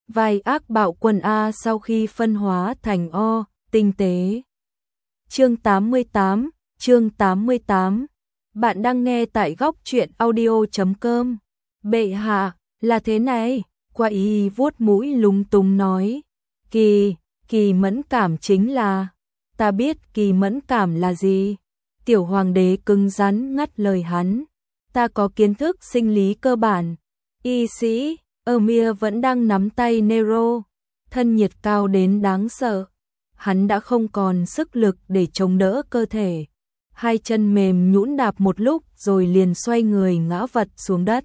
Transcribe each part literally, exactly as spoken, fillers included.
vai ác bạo quần A sau khi phân hóa thành O, tinh tế. Chương tám mươi tám, chương tám mươi tám. Bạn đang nghe tại góc truyện audio chấm com. Bệ hạ, là thế này, Qua Y vuốt mũi lúng túng nói. Kỳ, kỳ mẫn cảm chính là, ta biết kỳ mẫn cảm là gì. Tiểu hoàng đế cứng rắn ngắt lời hắn. Ta có kiến thức sinh lý cơ bản. Y sĩ, Emir vẫn đang nắm tay Nero, thân nhiệt cao đến đáng sợ. Hắn đã không còn sức lực để chống đỡ cơ thể. Hai chân mềm nhũn đạp một lúc rồi liền xoay người ngã vật xuống đất.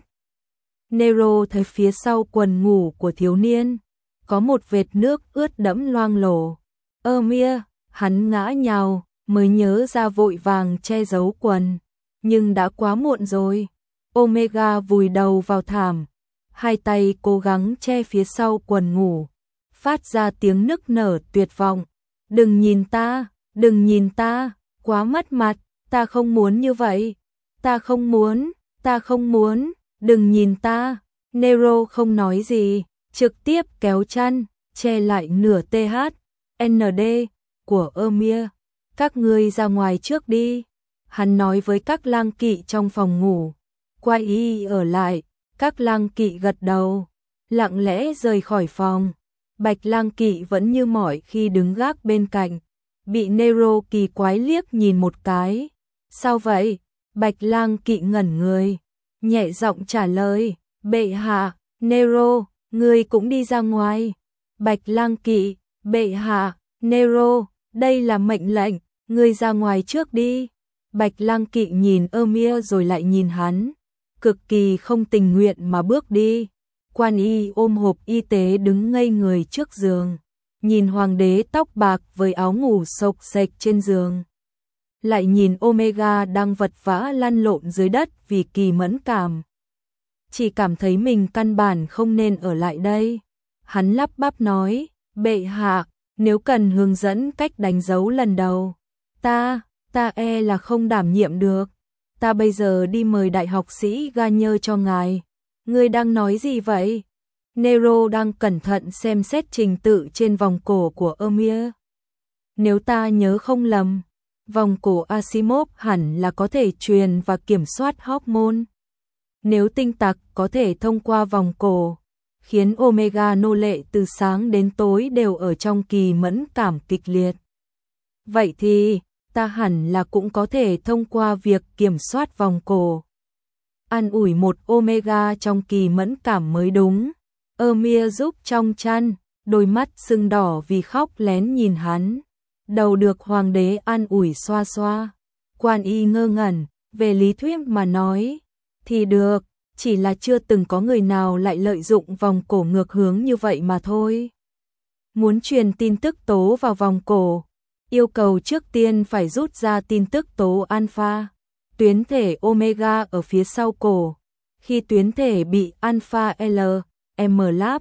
Nero thấy phía sau quần ngủ của thiếu niên có một vệt nước ướt đẫm loang lổ. Emir, hắn ngã nhào, mới nhớ ra vội vàng che giấu quần. Nhưng đã quá muộn rồi. Omega vùi đầu vào thảm, hai tay cố gắng che phía sau quần ngủ, phát ra tiếng nức nở tuyệt vọng. Đừng nhìn ta, đừng nhìn ta, quá mất mặt, ta không muốn như vậy. Ta không muốn, ta không muốn, đừng nhìn ta. Nero không nói gì, trực tiếp kéo chăn, che lại nửa tê hát en đê của Emir. Các ngươi ra ngoài trước đi. Hắn nói với các lang kỵ trong phòng ngủ. Qua Y ở lại, các lang kỵ gật đầu, lặng lẽ rời khỏi phòng. Bạch lang kỵ vẫn như mọi khi đứng gác bên cạnh, bị Nero kỳ quái liếc nhìn một cái. Sao vậy? Bạch lang kỵ ngẩn người, nhẹ giọng trả lời, bệ hạ. Nero, ngươi cũng đi ra ngoài. Bạch lang kỵ, bệ hạ. Nero, đây là mệnh lệnh, ngươi ra ngoài trước đi. Bạch lang kỵ nhìn Emir rồi lại nhìn hắn, cực kỳ không tình nguyện mà bước đi. Quan Y ôm hộp y tế đứng ngây người trước giường, nhìn hoàng đế tóc bạc với áo ngủ xộc xệch trên giường. Lại nhìn Omega đang vật vã lăn lộn dưới đất vì kỳ mẫn cảm. Chỉ cảm thấy mình căn bản không nên ở lại đây. Hắn lắp bắp nói, bệ hạ, nếu cần hướng dẫn cách đánh dấu lần đầu, ta, ta e là không đảm nhiệm được. Ta bây giờ đi mời đại học sĩ Garnier cho ngài. Ngươi đang nói gì vậy? Nero đang cẩn thận xem xét trình tự trên vòng cổ của Emir. Nếu ta nhớ không lầm, vòng cổ Asimov hẳn là có thể truyền và kiểm soát hormone. Nếu tinh tặc có thể thông qua vòng cổ, khiến Omega nô lệ từ sáng đến tối đều ở trong kỳ mẫn cảm kịch liệt. Vậy thì, ta hẳn là cũng có thể thông qua việc kiểm soát vòng cổ. An ủi một Omega trong kỳ mẫn cảm mới đúng. Emir giúp trong chăn, đôi mắt sưng đỏ vì khóc lén nhìn hắn. Đầu được hoàng đế an ủi xoa xoa. Quan Y ngơ ngẩn, về lý thuyết mà nói thì được, chỉ là chưa từng có người nào lại lợi dụng vòng cổ ngược hướng như vậy mà thôi. Muốn truyền tin tức tố vào vòng cổ, yêu cầu trước tiên phải rút ra tin tức tố alpha, tuyến thể omega ở phía sau cổ. Khi tuyến thể bị alpha L M láp,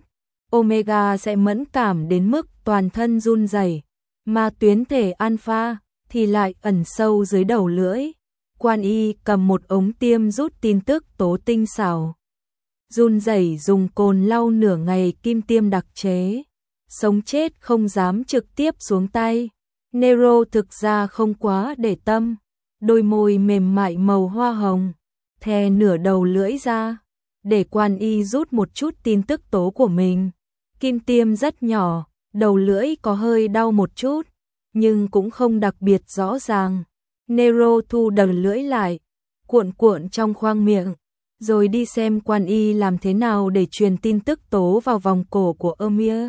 omega sẽ mẫn cảm đến mức toàn thân run rẩy, mà tuyến thể alpha thì lại ẩn sâu dưới đầu lưỡi. Quan Y cầm một ống tiêm rút tin tức tố tinh xảo, run rẩy dùng cồn lau nửa ngày kim tiêm đặc chế, sống chết không dám trực tiếp xuống tay. Nero thực ra không quá để tâm, đôi môi mềm mại màu hoa hồng, thè nửa đầu lưỡi ra, để Quan Y rút một chút tin tức tố của mình. Kim tiêm rất nhỏ, đầu lưỡi có hơi đau một chút, nhưng cũng không đặc biệt rõ ràng. Nero thu đầu lưỡi lại, cuộn cuộn trong khoang miệng, rồi đi xem Quan Y làm thế nào để truyền tin tức tố vào vòng cổ của Emir.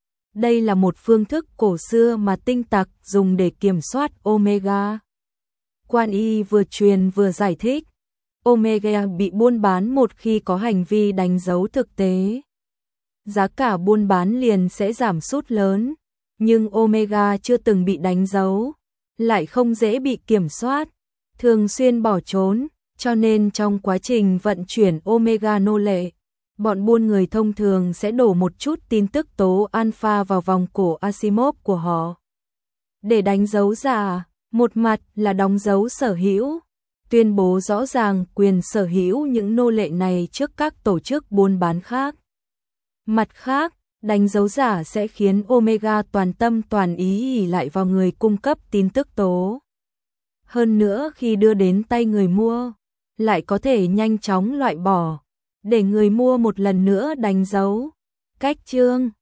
Đây là một phương thức cổ xưa mà tinh tặc dùng để kiểm soát omega. Quan Y vừa truyền vừa giải thích, omega bị buôn bán một khi có hành vi đánh dấu thực tế. Giá cả buôn bán liền sẽ giảm sút lớn, nhưng omega chưa từng bị đánh dấu, lại không dễ bị kiểm soát, thường xuyên bỏ trốn, cho nên trong quá trình vận chuyển omega nô lệ, bọn buôn người thông thường sẽ đổ một chút tin tức tố alpha vào vòng cổ Asimov của họ. Để đánh dấu giả, một mặt là đóng dấu sở hữu, tuyên bố rõ ràng quyền sở hữu những nô lệ này trước các tổ chức buôn bán khác. Mặt khác, Đánh dấu giả sẽ khiến Omega toàn tâm toàn ý ỷ lại vào người cung cấp tin tức tố. Hơn nữa khi đưa đến tay người mua, lại có thể nhanh chóng loại bỏ, để người mua một lần nữa đánh dấu. Cách chương